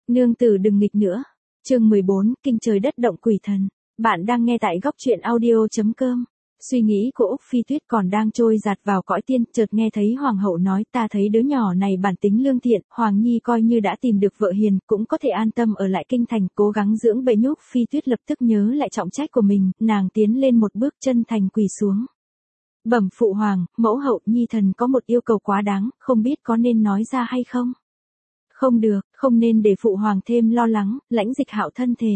Nương tử đừng nghịch nữa. Chương 14, kinh trời đất động quỷ thần. Bạn đang nghe tại góc truyện audio.com. Suy nghĩ của Úc Phi Tuyết còn đang trôi dạt vào cõi tiên, chợt nghe thấy hoàng hậu nói, ta thấy đứa nhỏ này bản tính lương thiện, Hoàng Nhi coi như đã tìm được vợ hiền, cũng có thể an tâm ở lại kinh thành, cố gắng dưỡng bệ nhúc. Phi Tuyết lập tức nhớ lại trọng trách của mình, nàng tiến lên một bước chân thành quỳ xuống. Bẩm phụ hoàng, mẫu hậu, Nhi thần có một yêu cầu quá đáng, không biết có nên nói ra hay không? Không được, không nên để phụ hoàng thêm lo lắng, Lãnh Dịch Hạo thân thể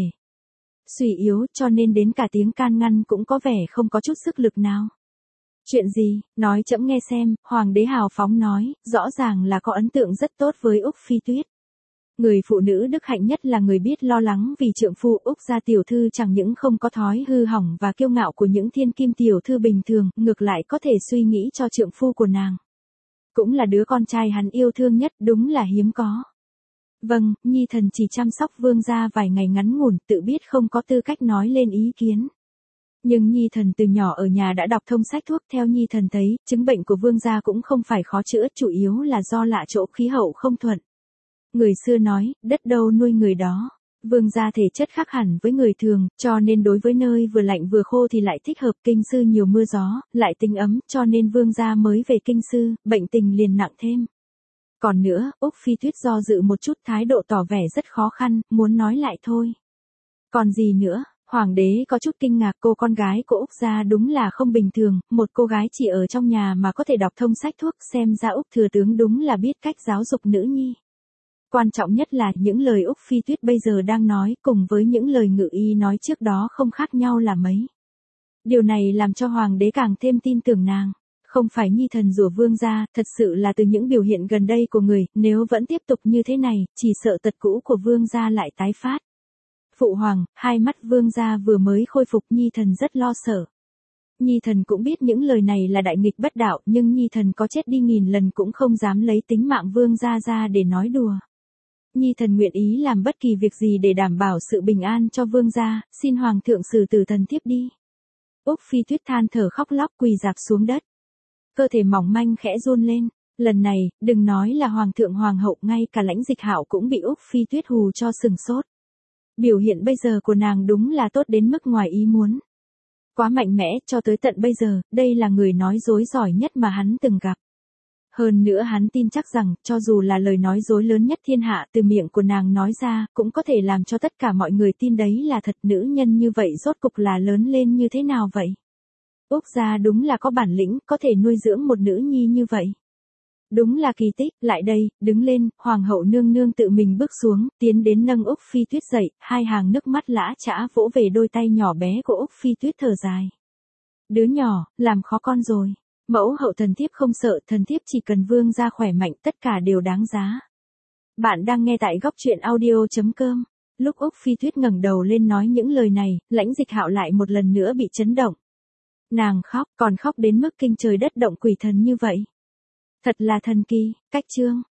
suy yếu, cho nên đến cả tiếng can ngăn cũng có vẻ không có chút sức lực nào. Chuyện gì, nói trẫm nghe xem. Hoàng đế hào phóng nói, rõ ràng là có ấn tượng rất tốt với Úc Phi Tuyết. Người phụ nữ đức hạnh nhất là người biết lo lắng vì trượng phu. Úc gia tiểu thư chẳng những không có thói hư hỏng và kiêu ngạo của những thiên kim tiểu thư bình thường, ngược lại có thể suy nghĩ cho trượng phu của nàng. Cũng là đứa con trai hắn yêu thương nhất, đúng là hiếm có. Vâng, Nhi thần chỉ chăm sóc vương gia vài ngày ngắn ngủn, tự biết không có tư cách nói lên ý kiến. Nhưng Nhi thần từ nhỏ ở nhà đã đọc thông sách thuốc, theo Nhi thần thấy, chứng bệnh của vương gia cũng không phải khó chữa, chủ yếu là do lạ chỗ khí hậu không thuận. Người xưa nói, đất đâu nuôi người đó. Vương gia thể chất khác hẳn với người thường, cho nên đối với nơi vừa lạnh vừa khô thì lại thích hợp. Kinh sư nhiều mưa gió, lại tính ấm, cho nên vương gia mới về kinh sư, bệnh tình liền nặng thêm. Còn nữa, Úc Phi Tuyết do dự một chút, thái độ tỏ vẻ rất khó khăn, muốn nói lại thôi. Còn gì nữa? Hoàng đế có chút kinh ngạc, cô con gái của Úc gia đúng là không bình thường, một cô gái chỉ ở trong nhà mà có thể đọc thông sách thuốc, xem ra Úc thừa tướng đúng là biết cách giáo dục nữ nhi. Quan trọng nhất là những lời Úc Phi Tuyết bây giờ đang nói cùng với những lời Ngự Y nói trước đó không khác nhau là mấy. Điều này làm cho hoàng đế càng thêm tin tưởng nàng. Không phải Nhi thần rủa vương gia, thật sự là từ những biểu hiện gần đây của người, nếu vẫn tiếp tục như thế này, chỉ sợ tật cũ của vương gia lại tái phát. Phụ hoàng, hai mắt vương gia vừa mới khôi phục, Nhi thần rất lo sợ. Nhi thần cũng biết những lời này là đại nghịch bất đạo, nhưng Nhi thần có chết đi nghìn lần cũng không dám lấy tính mạng vương gia ra để nói đùa. Nhi thần nguyện ý làm bất kỳ việc gì để đảm bảo sự bình an cho vương gia, xin hoàng thượng xử tử thần thiếp đi. Úc Phi Tuyết than thở khóc lóc quỳ rạp xuống đất. Cơ thể mỏng manh khẽ run lên, lần này, đừng nói là hoàng thượng hoàng hậu, ngay cả Lãnh Dịch Hạo cũng bị Úc Phi Tuyết hù cho sừng sốt. Biểu hiện bây giờ của nàng đúng là tốt đến mức ngoài ý muốn. Quá mạnh mẽ, cho tới tận bây giờ, đây là người nói dối giỏi nhất mà hắn từng gặp. Hơn nữa hắn tin chắc rằng, cho dù là lời nói dối lớn nhất thiên hạ từ miệng của nàng nói ra, cũng có thể làm cho tất cả mọi người tin đấy là thật. Nữ nhân như vậy rốt cục là lớn lên như thế nào vậy? Úc gia đúng là có bản lĩnh, có thể nuôi dưỡng một nữ nhi như vậy. Đúng là kỳ tích. Lại đây, đứng lên. Hoàng hậu nương nương tự mình bước xuống, tiến đến nâng Úc Phi Tuyết dậy, hai hàng nước mắt lã chã vỗ về đôi tay nhỏ bé của Úc Phi Tuyết, thở dài. Đứa nhỏ, làm khó con rồi. Mẫu hậu, thần thiếp không sợ, thần thiếp chỉ cần vương gia khỏe mạnh, tất cả đều đáng giá. Bạn đang nghe tại góc truyện audio.com. Lúc Úc Phi Tuyết ngẩng đầu lên nói những lời này, Lãnh Dịch Hạo lại một lần nữa bị chấn động. Nàng khóc, còn khóc đến mức kinh trời đất động quỷ thần như vậy. Thật là thần kỳ. Cách chương.